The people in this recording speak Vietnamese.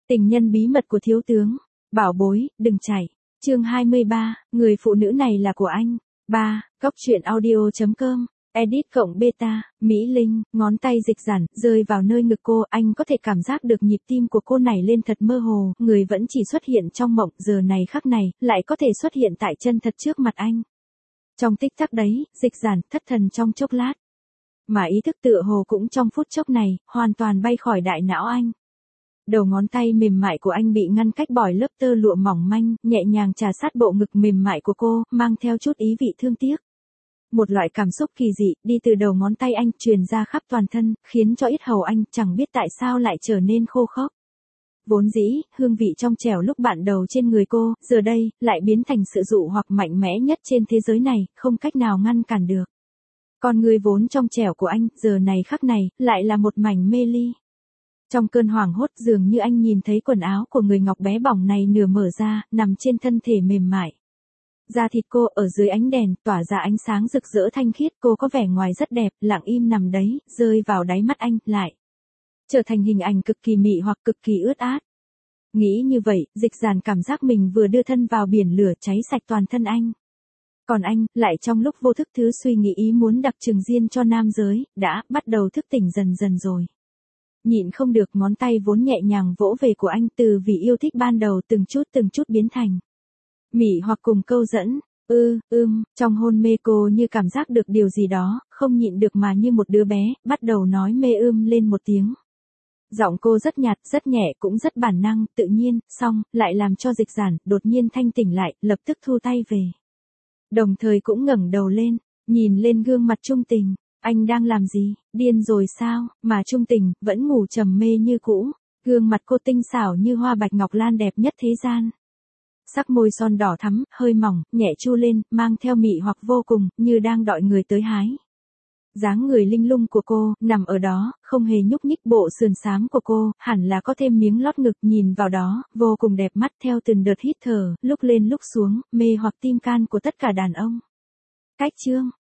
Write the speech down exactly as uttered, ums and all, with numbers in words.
Tình nhân bí mật của thiếu tướng. Bảo bối, đừng chạy. Chương hai mươi ba, người phụ nữ này là của anh. ba. Góc truyện audio chấm com. Edit cộng beta, Mỹ Linh, ngón tay dịch giản, rơi vào nơi ngực cô, anh có thể cảm giác được nhịp tim của cô nảy lên thật mơ hồ, người vẫn chỉ xuất hiện trong mộng, giờ này khắc này, lại có thể xuất hiện tại chân thật trước mặt anh. Trong tích tắc đấy, dịch giản, thất thần trong chốc lát. Mà ý thức tựa hồ cũng trong phút chốc này, hoàn toàn bay khỏi đại não anh. Đầu ngón tay mềm mại của anh bị ngăn cách bởi lớp tơ lụa mỏng manh, nhẹ nhàng trà sát bộ ngực mềm mại của cô, mang theo chút ý vị thương tiếc. Một loại cảm xúc kỳ dị, đi từ đầu ngón tay anh, truyền ra khắp toàn thân, khiến cho yết hầu anh, chẳng biết tại sao lại trở nên khô khốc. Vốn dĩ, hương vị trong trẻo lúc bạn đầu trên người cô, giờ đây, lại biến thành sự dụ hoặc mạnh mẽ nhất trên thế giới này, không cách nào ngăn cản được. Còn người vốn trong trẻo của anh, giờ này khắc này, lại là một mảnh mê ly. Trong cơn hoảng hốt dường như anh nhìn thấy quần áo của người ngọc bé bỏng này nửa mở ra, nằm trên thân thể mềm mại. Da thịt cô ở dưới ánh đèn, tỏa ra ánh sáng rực rỡ thanh khiết, cô có vẻ ngoài rất đẹp, lặng im nằm đấy, rơi vào đáy mắt anh, lại. Trở thành hình ảnh cực kỳ mị hoặc cực kỳ ướt át. Nghĩ như vậy, dịch giản cảm giác mình vừa đưa thân vào biển lửa cháy sạch toàn thân anh. Còn anh, lại trong lúc vô thức thứ suy nghĩ ý muốn đặc trưng riêng cho nam giới, đã bắt đầu thức tỉnh dần dần rồi. Nhịn không được ngón tay vốn nhẹ nhàng vỗ về của anh từ vì yêu thích ban đầu từng chút từng chút biến thành. Mị hoặc cùng câu dẫn, ư, ưm, trong hôn mê cô như cảm giác được điều gì đó, không nhịn được mà như một đứa bé, bắt đầu nói mê ưm lên một tiếng. Giọng cô rất nhạt, rất nhẹ cũng rất bản năng, tự nhiên, xong, lại làm cho dịch giản, đột nhiên thanh tỉnh lại, lập tức thu tay về. Đồng thời cũng ngẩng đầu lên, nhìn lên gương mặt trung tình. Anh đang làm gì, điên rồi sao, mà trung tình, vẫn ngủ trầm mê như cũ. Gương mặt cô tinh xảo như hoa bạch ngọc lan đẹp nhất thế gian. Sắc môi son đỏ thắm, hơi mỏng, nhẹ chu lên, mang theo mị hoặc vô cùng, như đang đợi người tới hái. Dáng người linh lung của cô, nằm ở đó, không hề nhúc nhích, bộ sườn xám của cô, hẳn là có thêm miếng lót ngực, nhìn vào đó, vô cùng đẹp mắt theo từng đợt hít thở, lúc lên lúc xuống, mê hoặc tim can của tất cả đàn ông. Cách chương.